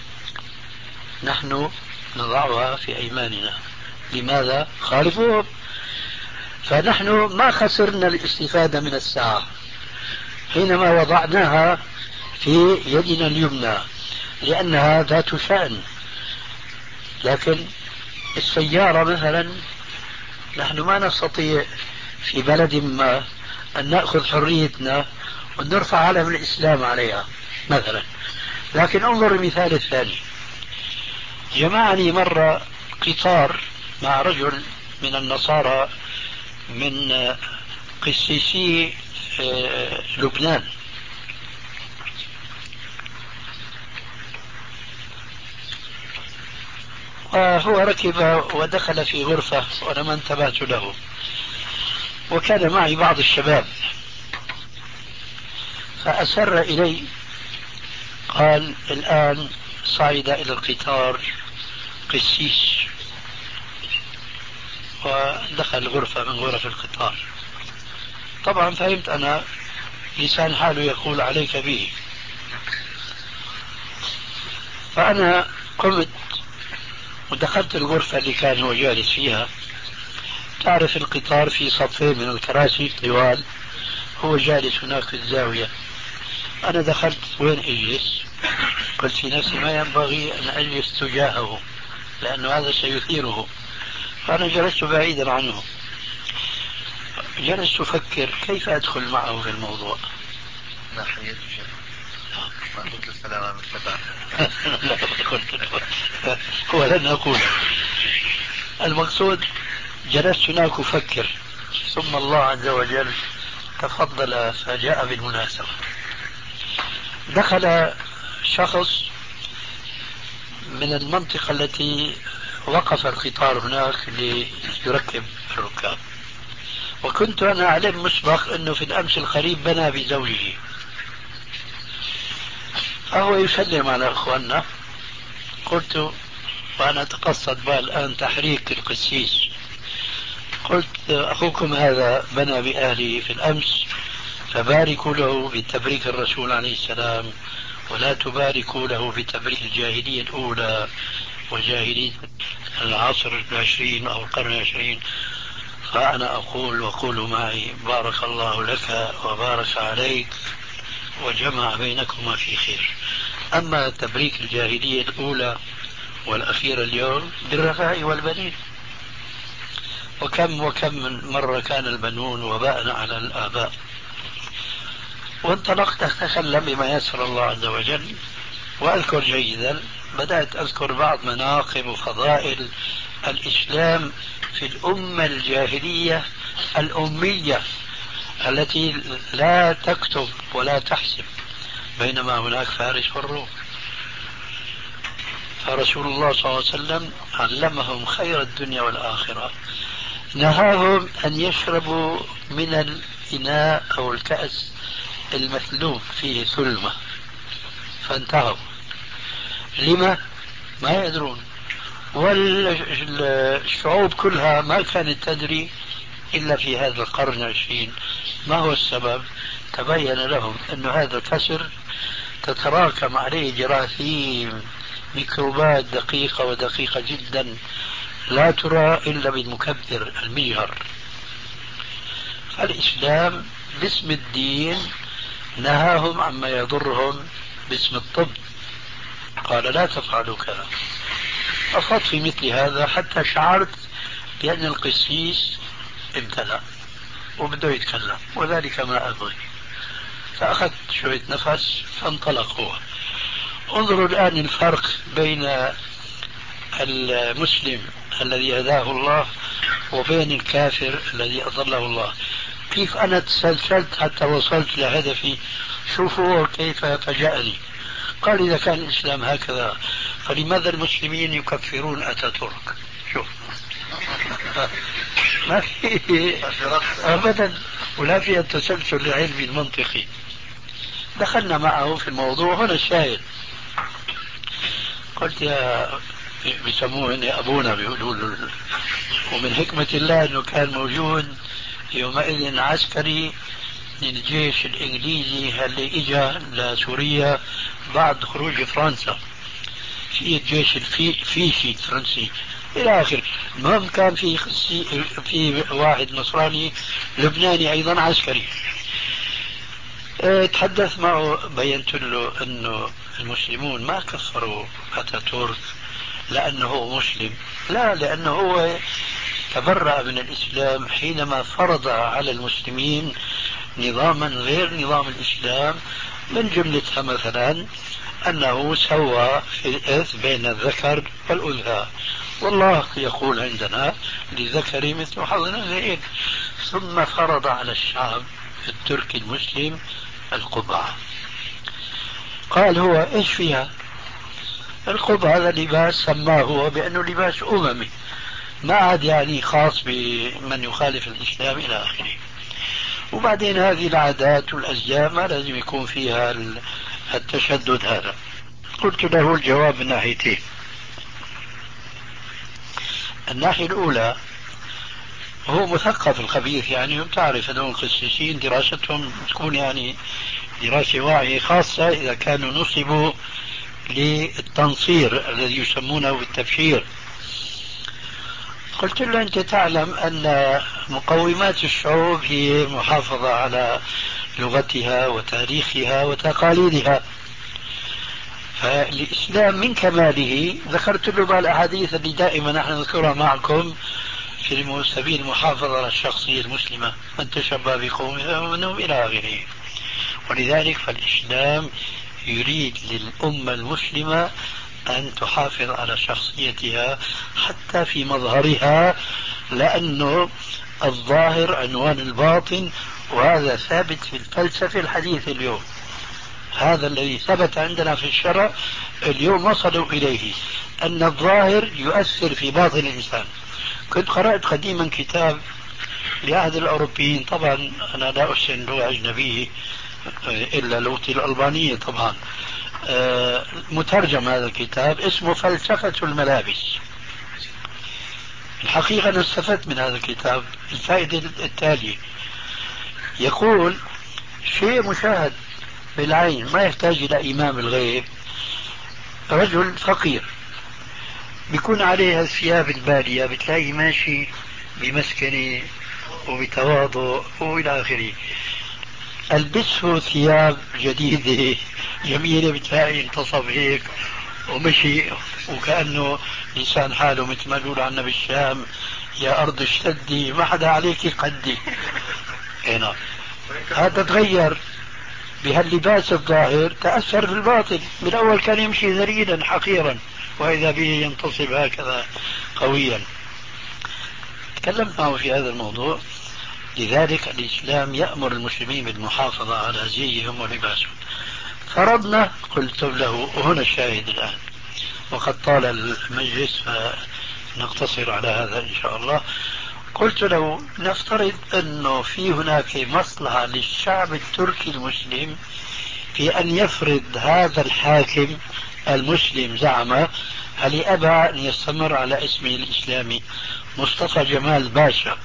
نحن نضعها في أيماننا. لماذا؟ خالفوهم. فنحن ما خسرنا الاستفادة من الساعة حينما وضعناها في يدنا اليمنى لأنها ذات شأن، لكن السيارة مثلا نحن ما نستطيع في بلد ما أن نأخذ حريتنا ونرفع علم الإسلام عليها مثلا. لكن انظر المثال الثاني: جمعني مرة قطار مع رجل من النصارى من قسيسي لبنان، وهو ركب ودخل في غرفة وأنا ما انتبهت له، وكان معي بعض الشباب، فأسر إلي قال: الآن صعد إلى القطار قسيس، ودخل غرفة من غرف القطار. طبعا فهمت أنا لسان حاله يقول عليك به، فأنا قمت ودخلت الغرفة اللي كان هو جالس فيها. تعرف القطار في صفين من الكراسي طوال، هو جالس هناك في الزاوية. أنا دخلت وين أجلس؟ قلت في نفسي ما ينبغي أن أجلس تجاهه لأنه هذا سيثيره، فأنا جلست بعيدا عنه، جلست أفكر كيف أدخل معه في الموضوع. ناحية شيء ما قلت السلام على المتبع. لا قلت هو لن أقول. المقصود جلست هناك أفكر، ثم الله عز وجل تفضل فجاء بالمناسبة. دخل شخص من المنطقة التي وقف القطار هناك ليركب الركاب، وكنت أنا أعلم مسبق أنه في الأمس القريب بنى بزوجه، فهو يسلم على أخواننا. قلت وأنا أتقصد بقى الآن تحريك القسيس، قلت أخوكم هذا بنى بأهله في الأمس، فباركوا له بتبريك الرسول عليه السلام، ولا تباركوا له بتبريك الجاهلية الأولى وجاهلية العصر العشرين أو القرن العشرين. فأنا أقول وقولوا معي بارك الله لك وبارك عليك وجمع بينكما في خير. أما تبريك الجاهلية الأولى والأخيرة اليوم بالرفاء والبنين، وكم وكم من مرة كان البنون وباء على الآباء. وانطلقت أتكلم بما يسر الله عز وجل، وأذكر جيدا، بدأت أذكر بعض مناقب وفضائل الإسلام في الأمة الجاهلية الأمية التي لا تكتب ولا تحسب، بينما هناك فارس والروم. فرسول الله صلى الله عليه وسلم علمهم خير الدنيا والآخرة، نهاهم أن يشربوا من الإناء أو الكأس المثلوب فيه ثلمة، فانتهوا. لما؟ ما يدرون. والشعوب كلها ما كانت تدري إلا في هذا القرن العشرين. ما هو السبب؟ تبين لهم أن هذا الكسر تتراكم عليه جراثيم، ميكروبات دقيقة ودقيقة جدا لا ترى إلا بالمكبر المجهر. فالإسلام باسم الدين نهاهم عما يضرهم باسم الطب، قال لا تفعلوا كذا. أخذت في مثل هذا حتى شعرت بأن القسيس امتلأ وبده يتكلم، وذلك ما أبغي، فأخذت شوية نفس فانطلق هو. انظروا الآن الفرق بين المسلم الذي هداه الله وبين الكافر الذي أضله الله. كيف أنا تسلسلت حتى وصلت لهدفي. شوفوا كيف فجأني. قال إذا كان الإسلام هكذا فلماذا المسلمين يكفرون أتاتورك؟ شوف ما في أبدا، ولا في التسلسل العلمي المنطقي. دخلنا معه في الموضوع. هنا الشاهد، قلت يا بيسموه إني أبونا بيقولوا، ومن حكمة الله أنه كان موجود يومئذ عسكري من الجيش الإنجليزي اللي إجا لسوريا بعد خروج فرنسا، في الجيش الفيشي الفرنسي إلى آخر. المهم كان في في واحد نصراني لبناني أيضا عسكري. اه تحدث معه، بينت له أنه المسلمون ما كفروا أتاتورك لأنه هو مسلم، لا، لأنه هو تبرأ من الإسلام حينما فرض على المسلمين نظاما غير نظام الإسلام، من جملتها مثلا أنه سوى في الإرث بين الذكر والأنثى، والله يقول عندنا للذكر مثل حظ الأنثيين. ثم فرض على الشعب التركي المسلم القبعة. قال هو إيش فيها القبعة؟ هذا لباس سماه هو بأنه لباس أممي، ما عاد يعني خاص بمن يخالف الإسلام إلى آخره. وبعدين هذه العادات والأزياء ما لازم يكون فيها التشدد هذا. قلت له الجواب من ناحيتين. الناحية الأولى هو مثقف الخبيث، يعني وتعرف هذول القسيسين دراستهم تكون يعني دراسة واعية، خاصة إذا كانوا نصبوا للتنصير الذي يسمونه بالتبشير. قلت له أنت تعلم أن مقومات الشعوب هي محافظة على لغتها وتاريخها وتقاليدها، فالإسلام من كماله ذكرت له بالأحاديث اللي دائما نحن نذكرها معكم، في سبيل المحافظة على الشخصية المسلمة، من تشبه بقوم فمنهم إلى آخره. ولذلك فالإسلام يريد للأمة المسلمة أن تحافظ على شخصيتها حتى في مظهرها، لأنه الظاهر عنوان الباطن، وهذا ثابت في الفلسفة الحديثة اليوم. هذا الذي ثبت عندنا في الشرع اليوم وصلوا إليه، أن الظاهر يؤثر في باطن الإنسان. كنت قرأت قديما كتاب لأحد الأوروبيين، طبعا أنا لا أحسن لغة أجنبية إلا لغتي الألبانية طبعا، مترجم هذا الكتاب اسمه فلسفة الملابس. الحقيقة أنا استفدت من هذا الكتاب الفائدة التالية: يقول شيء مشاهد بالعين ما يحتاج إلى إمام الغيب، رجل فقير بيكون عليه الثياب البالية، بتلاقي ماشي بمسكنة وبتواضع وإلى آخره، ألبسه ثياب جديدة جميلة بتلاقي انتصب هيك ومشي وكأنه لسان حاله مثل ما يقول عنا بالشام: يا أرض اشتدي ما حدا عليك قدي. هنا هذا تغير بهاللباس الظاهر، تأثر في الباطن. بالأول كان يمشي ذليلا حقيرا، وإذا به ينتصب هكذا قويا. تكلمت معه في هذا الموضوع. لذلك الإسلام يأمر المسلمين بالمحافظة على زيهم ولباسهم. فرضنا، قلت له، وهنا الشاهد الآن وقد طال المجلس فنقتصر على هذا إن شاء الله. قلت له نفترض أنه في هناك مصلحة للشعب التركي المسلم في أن يفرض هذا الحاكم المسلم زعمه، هل أبى أن يستمر على اسمه الإسلامي مصطفى جمال باشا،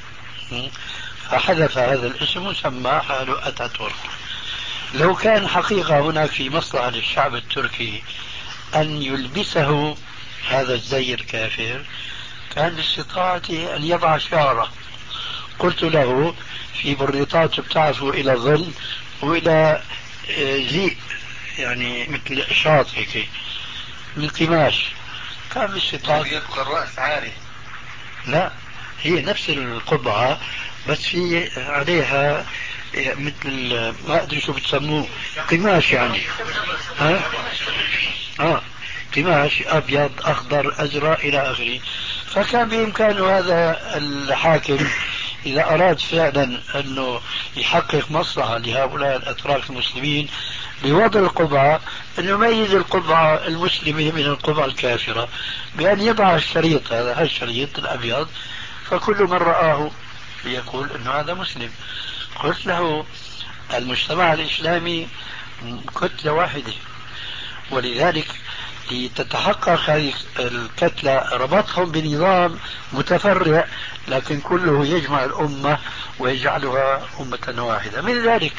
فحذف هذا الاسم وسمى حاله أتاتورك. لو كان حقيقة هناك في مصلحة للشعب التركي أن يلبسه هذا الزي الكافر، كان باستطاعته أن يضع شعره. قلت له في بريطات بتعرفوا إلى ظل وإلى زي يعني مثل شاط هيك من قماش، كان باستطاعته يبقى الرأس عاري. لا، هي نفس القبعة بس في عليها مثل ما أدري شو بتسموه، قماش يعني، ها؟ آه قماش أبيض أخضر أزرق إلى آخره. فكان بإمكانه هذا الحاكم إذا أراد فعلا أنه يحقق مصلحة لهؤلاء الأتراك المسلمين بوضع القبعة، أن يميز القبعة المسلمة من القبعة الكافرة بأن يضع الشريط هذا الشريط الأبيض، فكل من رآه يقول أنه هذا مسلم. قلت له المجتمع الإسلامي كتلة واحدة، ولذلك لتتحقق هذه الكتلة ربطهم بنظام متفرع لكن كله يجمع الأمة ويجعلها أمة واحدة. من ذلك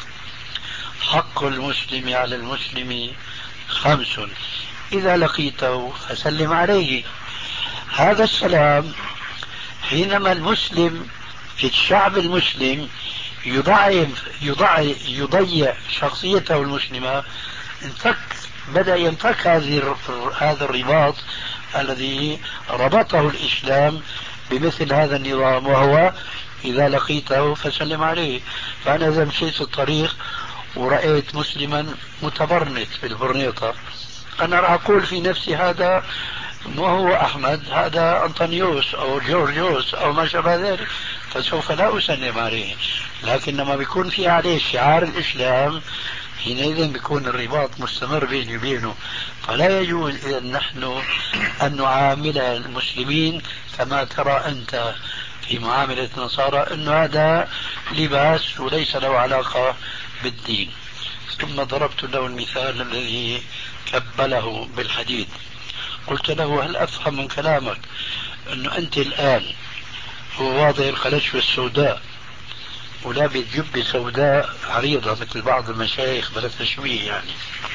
حق المسلم على المسلم خمس: إذا لقيته فسلم عليه. هذا السلام حينما المسلم في الشعب المسلم يضيع يضيع شخصيته المسلمة، انفك بدأ ينفك هذه هذا الرباط الذي ربطه الإسلام بمثل هذا النظام، وهو إذا لقيته فسلم عليه. فأنا إذا مشيت في الطريق ورأيت مسلما متبرنت بالبرنيطة، أنا راح أقول في نفسي هذا ما هو أحمد، هذا أنطونيوس أو جورجيوس أو ما شابه ذلك، فسوف لا أسلم عليه. لكن لما بيكون في عليه شعار الإسلام حينئذ بيكون الرباط مستمر بيني وبينه. فلا يجوز إذا نحن أن نعامل المسلمين كما ترى أنت في معاملة النصارى، أن هذا لباس وليس له علاقة بالدين. ثم ضربت له المثال الذي كبله بالحديد. قلت له هل أفهم من كلامك أنه أنت الآن هو واضع القلشوة السوداء ولابس جبة سوداء عريضة مثل بعض المشايخ بلا تشويه يعني.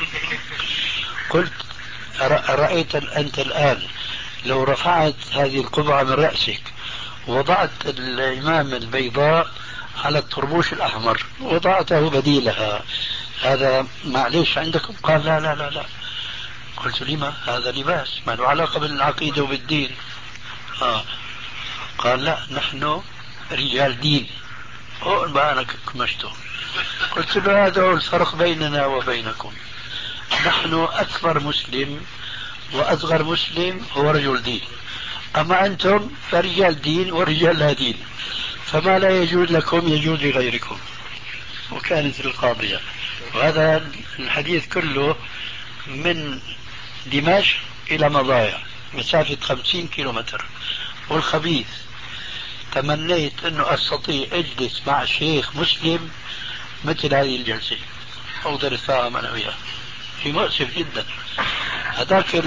قلت أرأيت أنت الآن لو رفعت هذه القبعة من رأسك ووضعت الإمامة البيضاء على الطربوش الأحمر وضعته بديلها، هذا معليش عندكم؟ قال لا لا لا لا. قلت لما؟ هذا لباس ما له علاقة بالعقيدة وبالدين. آه. قال لا نحن رجال دين. هون بقى أنا كمشته، قلت له هذا هو الفرق بيننا وبينكم، نحن أكبر مسلم وأصغر مسلم هو رجل دين، أما أنتم فرجال دين ورجال لا دين، فما لا يجوز لكم يجوز لغيركم. وكانت القاضية. وهذا الحديث كله من دمشق إلى مضايا مسافة خمسين كيلومتر. والخبيث تمنيت أنه أستطيع أجلس مع شيخ مسلم مثل هذه الجلسة، أقدر أتفاهم أنا وياه. في مؤسف جدا. هذاك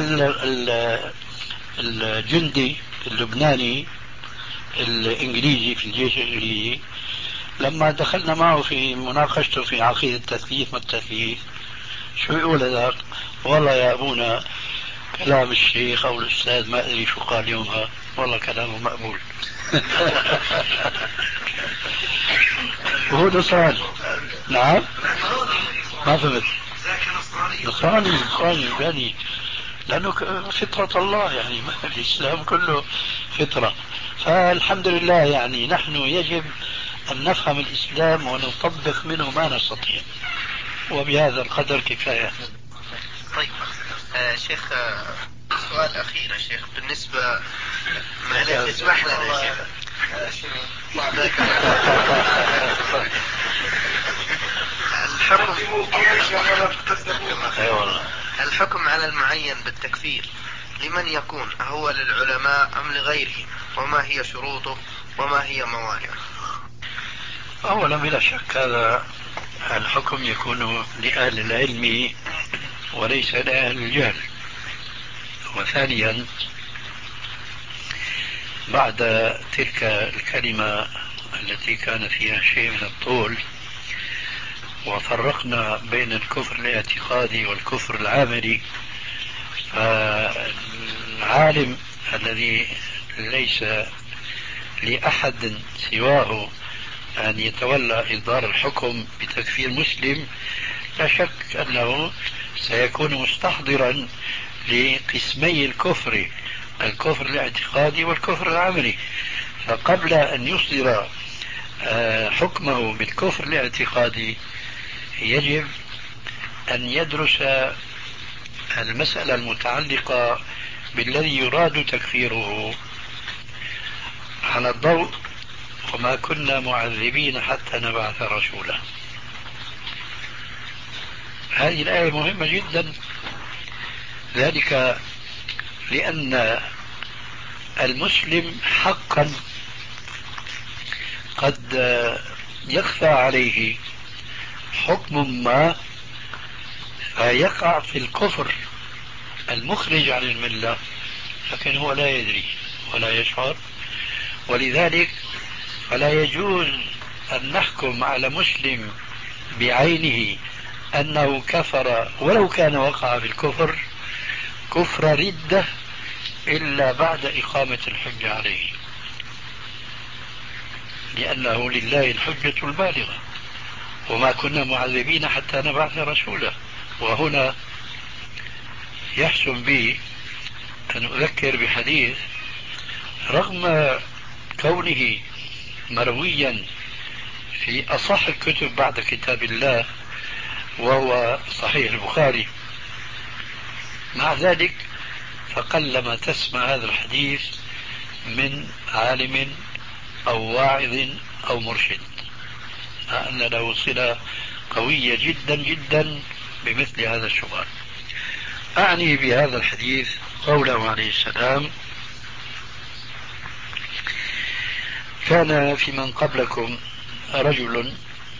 الجندي اللبناني الإنجليزي في الجيش الإنجليزي لما دخلنا معه في مناقشته في عقيدة التثليث ما التثليث، شو يقول هذاك؟ والله يا أبونا كلام الشيخ أو الأستاذ ما أدري شو قال يومها، والله كلامه مقبول. وهو نصراني. نعم ما فهمت. نصراني نصراني يعني لأنه فطرة الله، يعني الإسلام كله فطرة. فالحمد لله يعني نحن يجب أن نفهم الإسلام ونطبق منه ما نستطيع، وبهذا القدر كفاية. طيب آه شيخ، آه سؤال أخير يا شيخ، بالنسبة معلش اسمح لنا يا شيخ. الحكم الحكم على المعين بالتكفير لمن يكون؟ هو للعلماء أم لغيرهم؟ وما هي شروطه وما هي موانعه؟ أولا بلا شك هذا الحكم يكون لأهل العلم وليس لأهل الجهل. وثانيا بعد تلك الكلمة التي كان فيها شيء من الطول وفرقنا بين الكفر الاعتقادي والكفر العملي، فالعالم الذي ليس لأحد سواه أن يتولى إصدار الحكم بتكفير مسلم لا شك أنه سيكون مستحضرا لقسمي الكفر، الكفر الاعتقادي والكفر العملي. فقبل أن يصدر حكمه بالكفر الاعتقادي يجب أن يدرس المسألة المتعلقة بالذي يراد تكفيره على الضوء وما كنا معذبين حتى نبعث رسولا. هذه الآية مهمة جدا، ذلك لأن المسلم حقا قد يخفى عليه حكم ما فيقع في الكفر المخرج عن الملة، لكن هو لا يدري ولا يشعر. ولذلك فلا يجوز أن نحكم على مسلم بعينه أنه كفر ولو كان وقع في الكفر كفر ردة إلا بعد إقامة الحجة عليه، لأنه لله الحجة البالغة وما كنا معذبين حتى نبعث رسولا. وهنا يحسن بي أن أذكر بحديث رغم كونه مرويا في أصح الكتب بعد كتاب الله وهو صحيح البخاري، مع ذلك فقلما تسمع هذا الحديث من عالم أو واعظ أو مرشد، مع أن له صلة قوية جدا جدا بمثل هذا الشغل. أعني بهذا الحديث قوله عليه السلام: كان في من قبلكم رجل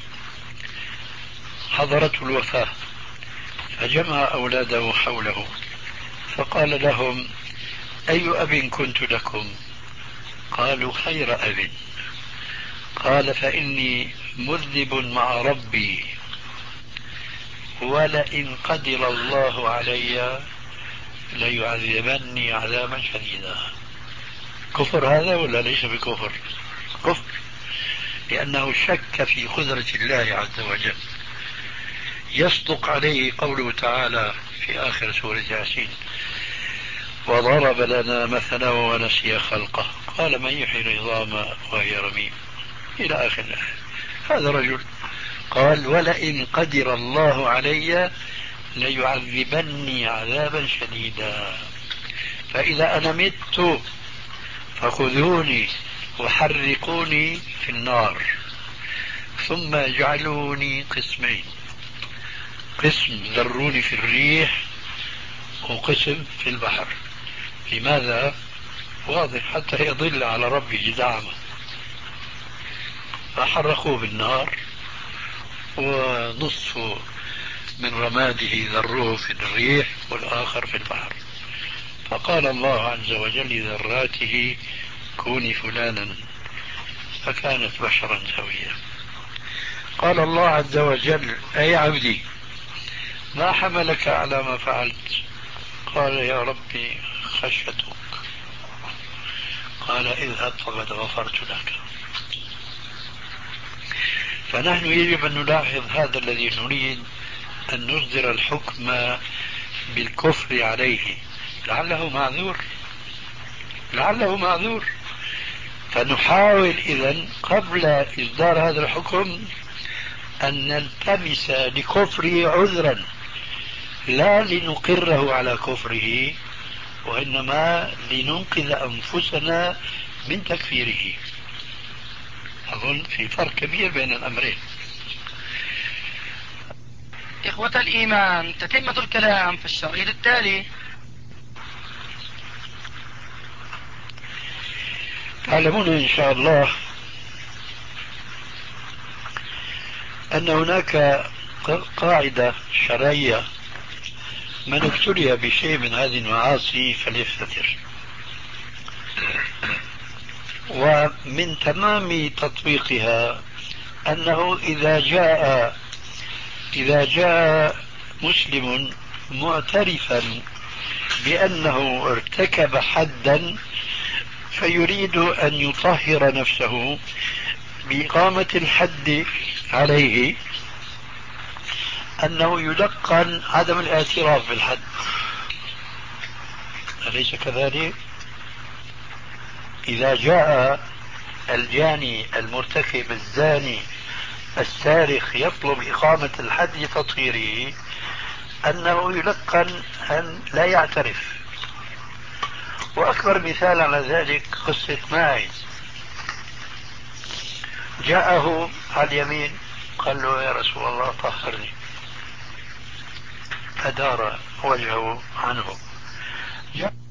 حضرته الوفاة فجمع أولاده حوله فقال لهم: أي أب كنت لكم؟ قالوا: خير أب. قال: فإني مذنب مع ربي ولئن قدر الله علي ليعذبني عذابا شديدا. كفر هذا ولا ليس بكفر؟ كفر، لأنه شك في قدرة الله عز وجل. يصدق عليه قوله تعالى في آخر سورة ياسين: وضرب لنا مثلا ونسي خلقه قال من يحيي العظام وهي رميم إلى آخر الآية. هذا رجل قال ولئن قدر الله علي ليعذبني عذابا شديدا فإذا أنا مت فخذوني وحرقوني في النار ثم اجعلوني قسمين، قسم ذروني في الريح وقسم في البحر. لماذا؟ واضح حتى يضل على ربه زعمه. فحرقوه بالنار ونصف من رماده ذروه في الريح والآخر في البحر. فقال الله عز وجل لذراته كوني فلانا فكانت بشرا سويا. قال الله عز وجل أي عبدي ما حملك على ما فعلت؟ قال يا ربي خشيتك. قال اذهب فقد غفرت لك. فنحن يجب أن نلاحظ هذا الذي نريد أن نصدر الحكم بالكفر عليه لعله معذور، لعله معذور. فنحاول إذن قبل إصدار هذا الحكم أن نلتمس لكفره عذرا لا لنقره على كفره وإنما لننقذ أنفسنا من تكفيره. أظن في فرق كبير بين الأمرين. إخوة الإيمان، تتمة الكلام في الشريط التالي. تعلمون إن شاء الله أن هناك قاعدة شرعية من ابتلي بشيء من هذه المعاصي فليستتر. ومن تمام تطبيقها أنه إذا جاء إذا جاء مسلم معترفا بأنه ارتكب حدا فيريد أن يطهر نفسه بإقامة الحد عليه أنه يلقن عدم الاعتراف بالحد. أليس كذلك؟ إذا جاء الجاني المرتكب الزاني السارق يطلب إقامة الحد لتطهيره أنه يلقن أن لا يعترف. وأكبر مثال على ذلك قصة ماعز. جاءه على اليمين قال له يا رسول الله طهرني فدار وجهه عنه.